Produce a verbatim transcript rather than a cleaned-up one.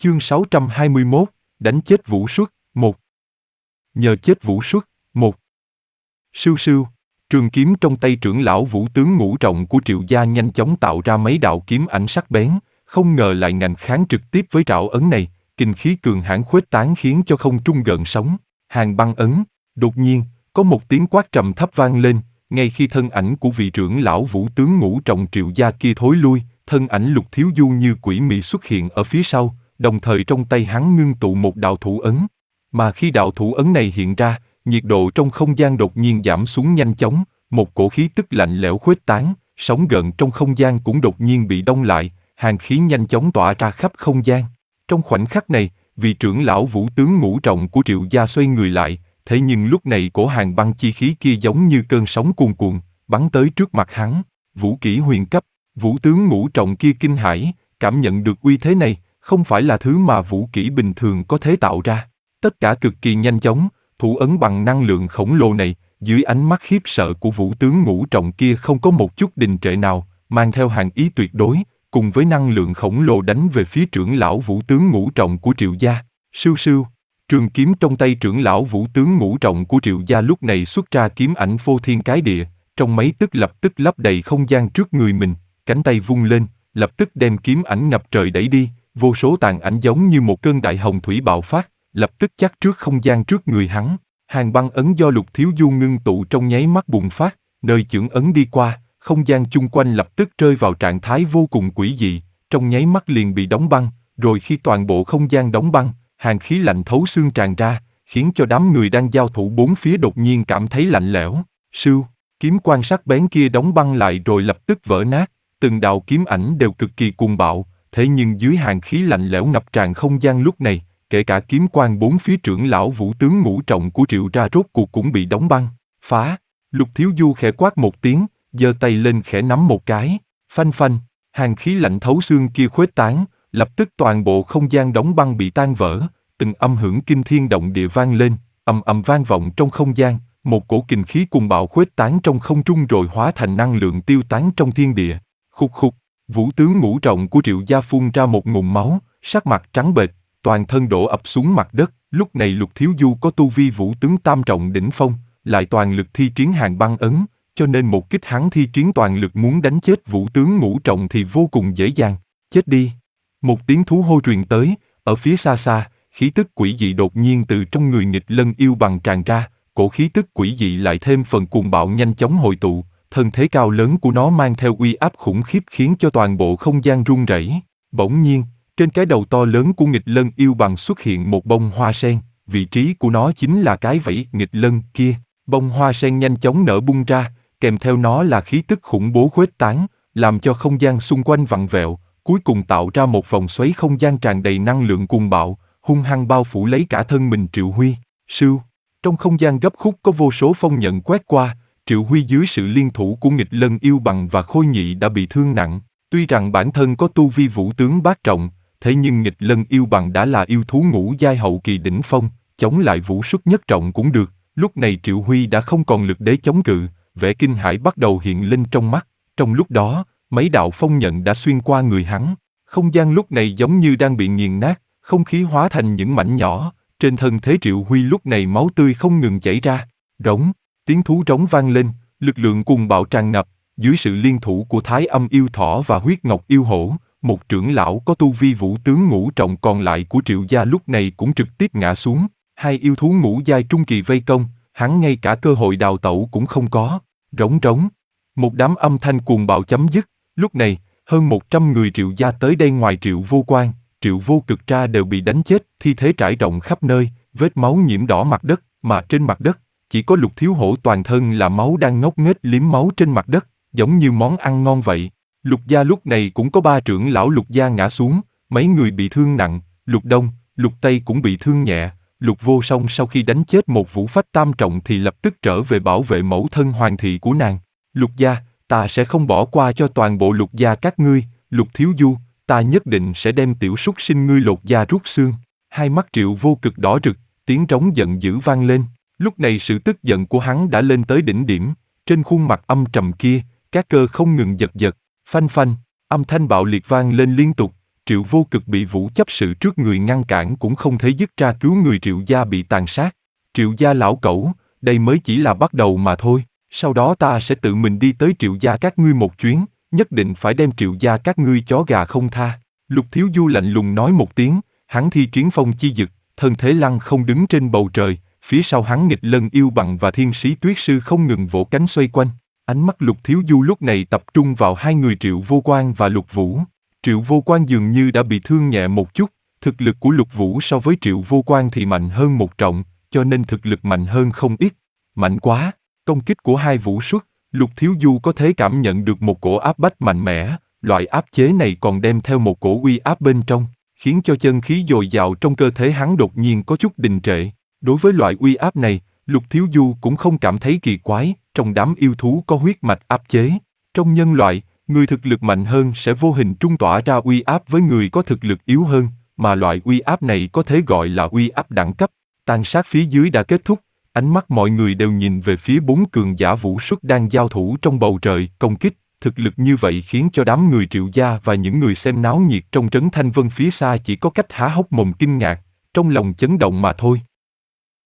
Chương sáu trăm hai mươi mốt, đánh chết Vũ Suất, một. Nhờ chết Vũ Suất, một. Sưu sưu, trường kiếm trong tay trưởng lão Vũ tướng ngũ trọng của Triệu gia nhanh chóng tạo ra mấy đạo kiếm ảnh sắc bén, không ngờ lại ngạnh kháng trực tiếp với trảo ấn này, kinh khí cường hãn khuếch tán khiến cho không trung gợn sóng. Hàng băng ấn, đột nhiên, có một tiếng quát trầm thấp vang lên, ngay khi thân ảnh của vị trưởng lão Vũ tướng ngũ trọng Triệu gia kia thối lui, thân ảnh Lục Thiếu Du như quỷ mị xuất hiện ở phía sau, đồng thời trong tay hắn ngưng tụ một đạo thủ ấn. Mà khi đạo thủ ấn này hiện ra, nhiệt độ trong không gian đột nhiên giảm xuống nhanh chóng, một cổ khí tức lạnh lẽo khuếch tán, sóng gợn trong không gian cũng đột nhiên bị đông lại, hàn khí nhanh chóng tỏa ra khắp không gian. Trong khoảnh khắc này, vị trưởng lão Vũ tướng ngũ trọng của Triệu gia xoay người lại, thế nhưng lúc này cổ hàng băng chi khí kia giống như cơn sóng cuồn cuộn, bắn tới trước mặt hắn. Vũ kỹ huyền cấp, Vũ tướng ngũ trọng kia kinh hãi, cảm nhận được uy thế này, không phải là thứ mà vũ kỹ bình thường có thể tạo ra. Tất cả cực kỳ nhanh chóng, thủ ấn bằng năng lượng khổng lồ này, dưới ánh mắt khiếp sợ của Vũ tướng ngũ trọng kia không có một chút đình trệ nào, mang theo hàng ý tuyệt đối, cùng với năng lượng khổng lồ đánh về phía trưởng lão Vũ tướng ngũ trọng của Triệu gia. Sưu sưu, trường kiếm trong tay trưởng lão Vũ tướng ngũ trọng của Triệu gia lúc này xuất ra kiếm ảnh phô thiên cái địa, trong mấy tức lập tức lấp đầy không gian trước người mình, cánh tay vung lên, lập tức đem kiếm ảnh ngập trời đẩy đi, vô số tàn ảnh giống như một cơn đại hồng thủy bạo phát, lập tức chắc trước không gian trước người hắn. Hàng băng ấn do Lục Thiếu Du ngưng tụ trong nháy mắt bùng phát, nơi chưởng ấn đi qua, không gian chung quanh lập tức rơi vào trạng thái vô cùng quỷ dị, trong nháy mắt liền bị đóng băng, rồi khi toàn bộ không gian đóng băng, hàn khí lạnh thấu xương tràn ra, khiến cho đám người đang giao thủ bốn phía đột nhiên cảm thấy lạnh lẽo. Sưu, kiếm quan sắc bén kia đóng băng lại rồi lập tức vỡ nát, từng đạo kiếm ảnh đều cực kỳ cuồng bạo, thế nhưng dưới hàn khí lạnh lẽo ngập tràn không gian lúc này, kể cả kiếm quan bốn phía trưởng lão Vũ tướng ngũ trọng của Triệu gia rốt cuộc cũng bị đóng băng. Phá! Lục Thiếu Du khẽ quát một tiếng, giơ tay lên khẽ nắm một cái, phanh phanh, hàn khí lạnh thấu xương kia khuếch tán, lập tức toàn bộ không gian đóng băng bị tan vỡ, từng âm hưởng kinh thiên động địa vang lên, ầm ầm vang vọng trong không gian, một cổ kình khí cuồng bạo khuếch tán trong không trung rồi hóa thành năng lượng tiêu tán trong thiên địa. Khục khục, Vũ tướng ngũ trọng của Triệu gia phun ra một ngụm máu, sắc mặt trắng bệch, toàn thân đổ ập xuống mặt đất. Lúc này Lục Thiếu Du có tu vi Vũ tướng tam trọng đỉnh phong, lại toàn lực thi triển hàng băng ấn, cho nên một kích hắn thi triển toàn lực muốn đánh chết Vũ tướng ngũ trọng thì vô cùng dễ dàng. Chết đi! Một tiếng thú hô truyền tới, ở phía xa xa, khí tức quỷ dị đột nhiên từ trong người nghịch lân yêu bằng tràn ra, cổ khí tức quỷ dị lại thêm phần cuồng bạo nhanh chóng hội tụ, thân thế cao lớn của nó mang theo uy áp khủng khiếp khiến cho toàn bộ không gian rung rẩy. Bỗng nhiên, trên cái đầu to lớn của nghịch lân yêu bằng xuất hiện một bông hoa sen, vị trí của nó chính là cái vảy nghịch lân kia. Bông hoa sen nhanh chóng nở bung ra, kèm theo nó là khí tức khủng bố khuếch tán, làm cho không gian xung quanh vặn vẹo, cuối cùng tạo ra một vòng xoáy không gian tràn đầy năng lượng cuồng bạo, hung hăng bao phủ lấy cả thân mình Triệu Huy. Sưu, trong không gian gấp khúc có vô số phong nhận quét qua, Triệu Huy dưới sự liên thủ của nghịch lân yêu bằng và Khôi Nhị đã bị thương nặng. Tuy rằng bản thân có tu vi Vũ tướng bát trọng, thế nhưng nghịch lân yêu bằng đã là yêu thú ngũ giai hậu kỳ đỉnh phong, chống lại Vũ Suất nhất trọng cũng được. Lúc này Triệu Huy đã không còn lực để chống cự, vẻ kinh hãi bắt đầu hiện lên trong mắt. Trong lúc đó, mấy đạo phong nhận đã xuyên qua người hắn. Không gian lúc này giống như đang bị nghiền nát, không khí hóa thành những mảnh nhỏ. Trên thân thế Triệu Huy lúc này máu tươi không ngừng chảy ra. Rống, tiếng thú rống vang lên, lực lượng cuồng bạo tràn ngập. Dưới sự liên thủ của Thái Âm yêu thỏ và Huyết Ngọc yêu hổ, một trưởng lão có tu vi Vũ tướng ngũ trọng còn lại của Triệu gia lúc này cũng trực tiếp ngã xuống. Hai yêu thú ngũ giai trung kỳ vây công, hắn ngay cả cơ hội đào tẩu cũng không có. Rống rống, một đám âm thanh cuồng bạo chấm dứt. Lúc này, hơn một trăm người Triệu gia tới đây ngoài Triệu Vô Quan, Triệu Vô Cực ra đều bị đánh chết, thi thể trải rộng khắp nơi, vết máu nhiễm đỏ mặt đất, mà trên mặt đất, chỉ có Lục Thiếu Hổ toàn thân là máu đang ngốc nghếch liếm máu trên mặt đất, giống như món ăn ngon vậy. Lục gia lúc này cũng có ba trưởng lão Lục gia ngã xuống, mấy người bị thương nặng, Lục Đông, Lục Tây cũng bị thương nhẹ. Lục Vô Song sau khi đánh chết một vũ phách tam trọng thì lập tức trở về bảo vệ mẫu thân hoàng thị của nàng. Lục gia, ta sẽ không bỏ qua cho toàn bộ Lục gia các ngươi. Lục Thiếu Du, ta nhất định sẽ đem tiểu súc sinh ngươi lột da rút xương. Hai mắt Triệu Vô Cực đỏ rực, tiếng trống giận dữ vang lên. Lúc này sự tức giận của hắn đã lên tới đỉnh điểm, trên khuôn mặt âm trầm kia, các cơ không ngừng giật giật, phanh phanh, âm thanh bạo liệt vang lên liên tục, Triệu Vô Cực bị Vũ chấp sự trước người ngăn cản cũng không thể dứt ra cứu người Triệu gia bị tàn sát. Triệu gia lão cẩu, đây mới chỉ là bắt đầu mà thôi, sau đó ta sẽ tự mình đi tới Triệu gia các ngươi một chuyến, nhất định phải đem Triệu gia các ngươi chó gà không tha. Lục Thiếu Du lạnh lùng nói một tiếng, hắn thi triển phong chi dực, thân thế lăng không đứng trên bầu trời, phía sau hắn nghịch lân yêu bằng và thiên sĩ tuyết sư không ngừng vỗ cánh xoay quanh. Ánh mắt Lục Thiếu Du lúc này tập trung vào hai người Triệu Vô Quan và Lục Vũ. Triệu Vô Quan dường như đã bị thương nhẹ một chút, thực lực của Lục Vũ so với Triệu Vô Quan thì mạnh hơn một trọng, cho nên thực lực mạnh hơn không ít. Mạnh quá, công kích của hai vũ xuất, Lục Thiếu Du có thể cảm nhận được một cổ áp bách mạnh mẽ, loại áp chế này còn đem theo một cổ uy áp bên trong, khiến cho chân khí dồi dào trong cơ thể hắn đột nhiên có chút đình trệ. Đối với loại uy áp này, Lục Thiếu Du cũng không cảm thấy kỳ quái, trong đám yêu thú có huyết mạch áp chế. Trong nhân loại, người thực lực mạnh hơn sẽ vô hình trung tỏa ra uy áp với người có thực lực yếu hơn, mà loại uy áp này có thể gọi là uy áp đẳng cấp. Tàn sát phía dưới đã kết thúc, ánh mắt mọi người đều nhìn về phía bốn cường giả vũ xuất đang giao thủ trong bầu trời, công kích. Thực lực như vậy khiến cho đám người Triệu gia và những người xem náo nhiệt trong trấn Thanh Vân phía xa chỉ có cách há hốc mồm kinh ngạc, trong lòng chấn động mà thôi.